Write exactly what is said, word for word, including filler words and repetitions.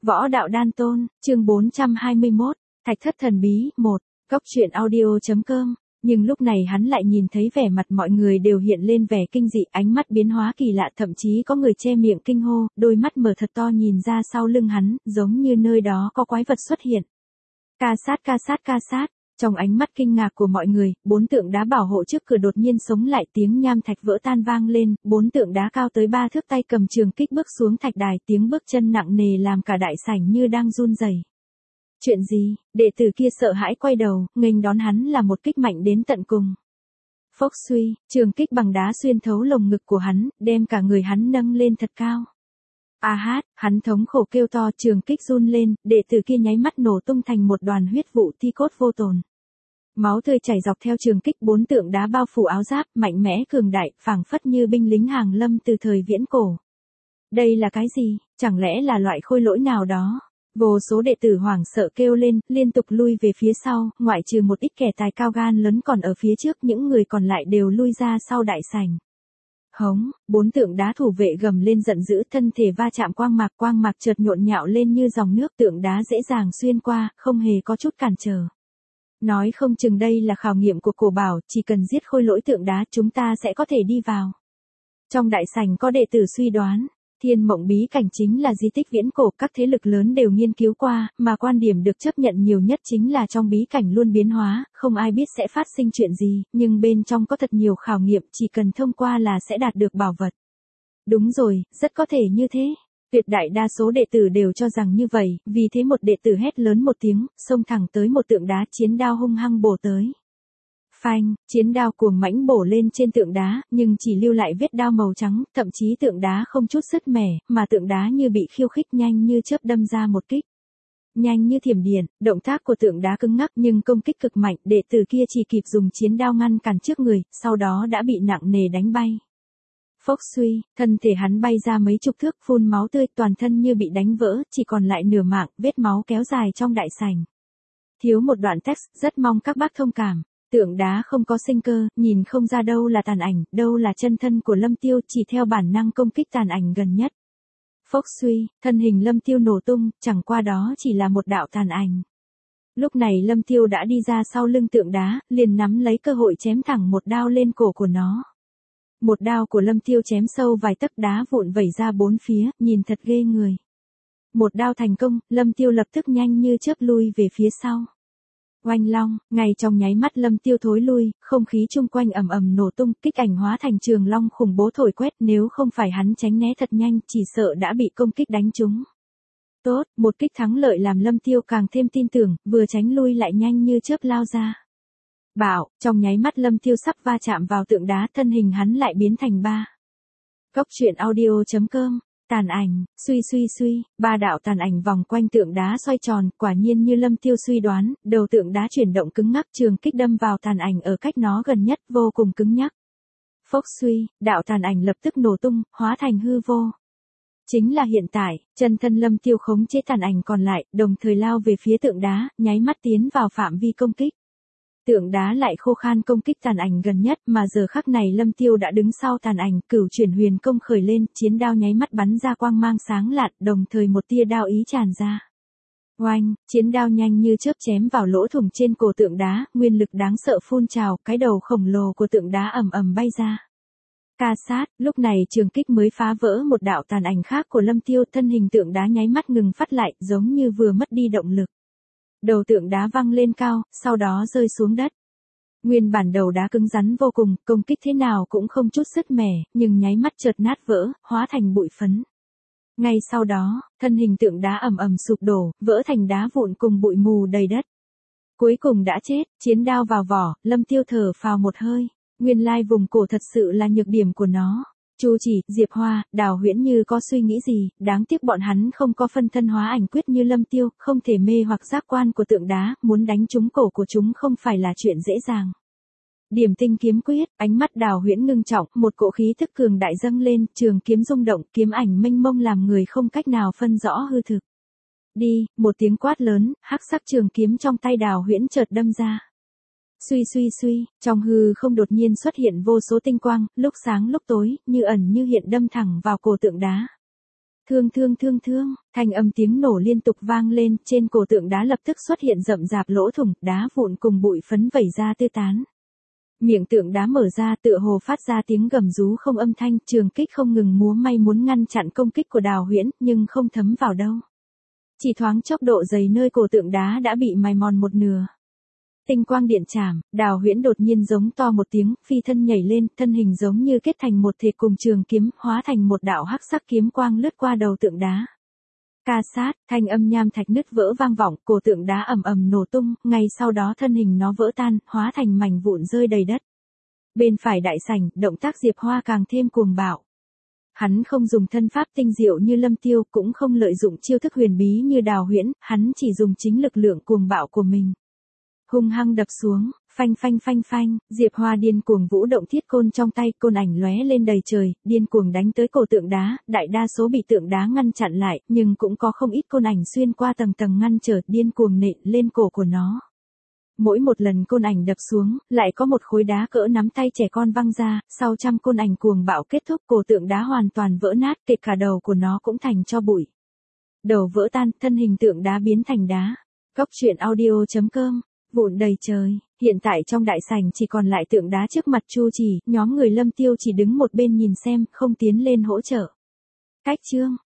Võ đạo đan tôn, chương bốn trăm hai mươi mốt, Thạch thất thần bí, một, Cốc truyện audio.com. Nhưng lúc này hắn lại nhìn thấy vẻ mặt mọi người đều hiện lên vẻ kinh dị, ánh mắt biến hóa kỳ lạ, thậm chí có người che miệng kinh hô, đôi mắt mở thật to nhìn ra sau lưng hắn, giống như nơi đó có quái vật xuất hiện. Ca sát ca sát ca sát, trong ánh mắt kinh ngạc của mọi người, bốn tượng đá bảo hộ trước cửa đột nhiên sống lại, tiếng nham thạch vỡ tan vang lên, bốn tượng đá cao tới ba thước tay cầm trường kích bước xuống thạch đài, tiếng bước chân nặng nề làm cả đại sảnh như đang run rẩy. Chuyện gì? Đệ tử kia sợ hãi quay đầu, nghênh đón hắn là một kích mạnh đến tận cùng. Phốc suy, trường kích bằng đá xuyên thấu lồng ngực của hắn, đem cả người hắn nâng lên thật cao. A hát, hắn thống khổ kêu to, trường kích run lên, đệ tử kia nháy mắt nổ tung thành một đoàn huyết vụ thi cốt vô tồn. Máu tươi chảy dọc theo trường kích, bốn tượng đá bao phủ áo giáp, mạnh mẽ cường đại, phảng phất như binh lính hàng lâm từ thời viễn cổ. Đây là cái gì? Chẳng lẽ là loại khôi lỗi nào đó? Vô số đệ tử hoảng sợ kêu lên, liên tục lui về phía sau, ngoại trừ một ít kẻ tài cao gan lớn còn ở phía trước, những người còn lại đều lui ra sau đại sảnh. Hống, bốn tượng đá thủ vệ gầm lên giận dữ, thân thể va chạm quang mạc, quang mạc chợt nhộn nhạo lên như dòng nước, tượng đá dễ dàng xuyên qua, không hề có chút cản trở. Nói không chừng đây là khảo nghiệm của cổ bảo, chỉ cần giết khôi lỗi tượng đá chúng ta sẽ có thể đi vào. Trong đại sảnh có đệ tử suy đoán, Thiên Mộng bí cảnh chính là di tích viễn cổ, các thế lực lớn đều nghiên cứu qua, mà quan điểm được chấp nhận nhiều nhất chính là trong bí cảnh luôn biến hóa, không ai biết sẽ phát sinh chuyện gì, nhưng bên trong có thật nhiều khảo nghiệm, chỉ cần thông qua là sẽ đạt được bảo vật. Đúng rồi, rất có thể như thế. Tuyệt đại đa số đệ tử đều cho rằng như vậy, vì thế một đệ tử hét lớn một tiếng, xông thẳng tới một tượng đá, chiến đao hung hăng bổ tới. Phanh, chiến đao cuồng mãnh bổ lên trên tượng đá, nhưng chỉ lưu lại vết đao màu trắng, thậm chí tượng đá không chút sứt mẻ, mà tượng đá như bị khiêu khích, nhanh như chớp đâm ra một kích. Nhanh như thiểm điện, động tác của tượng đá cứng ngắc nhưng công kích cực mạnh, đệ tử kia chỉ kịp dùng chiến đao ngăn cản trước người, sau đó đã bị nặng nề đánh bay. Phốc suy, thân thể hắn bay ra mấy chục thước, phun máu tươi, toàn thân như bị đánh vỡ, chỉ còn lại nửa mạng, vết máu kéo dài trong đại sảnh. Thiếu một đoạn text, rất mong các bác thông cảm. Tượng đá không có sinh cơ, nhìn không ra đâu là tàn ảnh, đâu là chân thân của Lâm Tiêu, chỉ theo bản năng công kích tàn ảnh gần nhất. Phốc suy, thân hình Lâm Tiêu nổ tung, chẳng qua đó chỉ là một đạo tàn ảnh. Lúc này Lâm Tiêu đã đi ra sau lưng tượng đá, liền nắm lấy cơ hội chém thẳng một đao lên cổ của nó. Một đao của Lâm Tiêu chém sâu vài tấc, đá vụn vẩy ra bốn phía, nhìn thật ghê người. Một đao thành công, Lâm Tiêu lập tức nhanh như chớp lui về phía sau. Oanh long, ngay trong nháy mắt Lâm Tiêu thối lui, không khí chung quanh ầm ầm nổ tung, kích ảnh hóa thành trường long khủng bố thổi quét, nếu không phải hắn tránh né thật nhanh, chỉ sợ đã bị công kích đánh trúng. Tốt, một kích thắng lợi làm Lâm Tiêu càng thêm tin tưởng, vừa tránh lui lại nhanh như chớp lao ra. Bảo, trong nháy mắt Lâm Tiêu sắp va chạm vào tượng đá, thân hình hắn lại biến thành ba. Cốc truyện audio.com. Tàn ảnh, suy suy suy, ba đạo tàn ảnh vòng quanh tượng đá xoay tròn, quả nhiên như Lâm Tiêu suy đoán, đầu tượng đá chuyển động cứng ngắc, trường kích đâm vào tàn ảnh ở cách nó gần nhất, vô cùng cứng nhắc. Phốc suy, đạo tàn ảnh lập tức nổ tung, hóa thành hư vô. Chính là hiện tại, chân thân Lâm Tiêu khống chế tàn ảnh còn lại, đồng thời lao về phía tượng đá, nháy mắt tiến vào phạm vi công kích. Tượng đá lại khô khan công kích tàn ảnh gần nhất, mà giờ khắc này Lâm Tiêu đã đứng sau tàn ảnh, cửu chuyển huyền công khởi lên, chiến đao nháy mắt bắn ra quang mang sáng lạn, đồng thời một tia đao ý tràn ra. Oanh, chiến đao nhanh như chớp chém vào lỗ thủng trên cổ tượng đá, nguyên lực đáng sợ phun trào, cái đầu khổng lồ của tượng đá ầm ầm bay ra. Ca sát, lúc này trường kích mới phá vỡ một đạo tàn ảnh khác của Lâm Tiêu, thân hình tượng đá nháy mắt ngừng phát lại, giống như vừa mất đi động lực. Đầu tượng đá văng lên cao, sau đó rơi xuống đất. Nguyên bản đầu đá cứng rắn vô cùng, công kích thế nào cũng không chút sứt mẻ, nhưng nháy mắt chợt nát vỡ, hóa thành bụi phấn. Ngay sau đó, thân hình tượng đá ầm ầm sụp đổ, vỡ thành đá vụn cùng bụi mù đầy đất. Cuối cùng đã chết, chiến đao vào vỏ, Lâm Tiêu thở phào một hơi. Nguyên lai vùng cổ thật sự là nhược điểm của nó. Chu Chỉ, Diệp Hoa, Đào Huyễn như có suy nghĩ gì, đáng tiếc bọn hắn không có phân thân hóa ảnh quyết như Lâm Tiêu, không thể mê hoặc giác quan của tượng đá, muốn đánh trúng cổ của chúng không phải là chuyện dễ dàng. Điểm tinh kiếm quyết, ánh mắt Đào Huyễn ngưng trọng, một cỗ khí thức cường đại dâng lên, trường kiếm rung động, kiếm ảnh mênh mông làm người không cách nào phân rõ hư thực. Đi, một tiếng quát lớn, hắc sắc trường kiếm trong tay Đào Huyễn chợt đâm ra. Suy suy suy, trong hư không đột nhiên xuất hiện vô số tinh quang, lúc sáng lúc tối, như ẩn như hiện đâm thẳng vào cổ tượng đá. Thương thương thương thương, thanh âm tiếng nổ liên tục vang lên, trên cổ tượng đá lập tức xuất hiện rậm rạp lỗ thủng, đá vụn cùng bụi phấn vẩy ra tứ tán. Miệng tượng đá mở ra tựa hồ phát ra tiếng gầm rú không âm thanh, trường kích không ngừng múa may muốn ngăn chặn công kích của Đào Huyễn, nhưng không thấm vào đâu. Chỉ thoáng chốc độ dày nơi cổ tượng đá đã bị mài mòn một nửa. Tinh quang điện chảm, Đào Huyễn đột nhiên giống to một tiếng, phi thân nhảy lên, thân hình giống như kết thành một thể cùng trường kiếm, hóa thành một đạo hắc sắc kiếm quang lướt qua đầu tượng đá. Ca sát, thanh âm nham thạch nứt vỡ vang vọng, cổ tượng đá ầm ầm nổ tung, ngay sau đó thân hình nó vỡ tan, hóa thành mảnh vụn rơi đầy đất. Bên phải đại sảnh, động tác Diệp Hoa càng thêm cuồng bạo. Hắn không dùng thân pháp tinh diệu như Lâm Tiêu, cũng không lợi dụng chiêu thức huyền bí như Đào Huyễn, hắn chỉ dùng chính lực lượng cuồng bạo của mình. Hung hăng đập xuống, phanh phanh phanh phanh, Diệp Hoa điên cuồng vũ động thiết côn trong tay, côn ảnh lóe lên đầy trời, điên cuồng đánh tới cổ tượng đá, đại đa số bị tượng đá ngăn chặn lại, nhưng cũng có không ít côn ảnh xuyên qua tầng tầng ngăn trở, điên cuồng nện lên cổ của nó. Mỗi một lần côn ảnh đập xuống, lại có một khối đá cỡ nắm tay trẻ con văng ra, sau trăm côn ảnh cuồng bạo kết thúc, cổ tượng đá hoàn toàn vỡ nát, kể cả đầu của nó cũng thành tro bụi. Đầu vỡ tan, thân hình tượng đá biến thành đá. Góc truyện audio chấm com. Vụn đầy trời, hiện tại trong đại sảnh chỉ còn lại tượng đá trước mặt Chu Chỉ, nhóm người Lâm Tiêu chỉ đứng một bên nhìn xem, không tiến lên hỗ trợ. Cách chương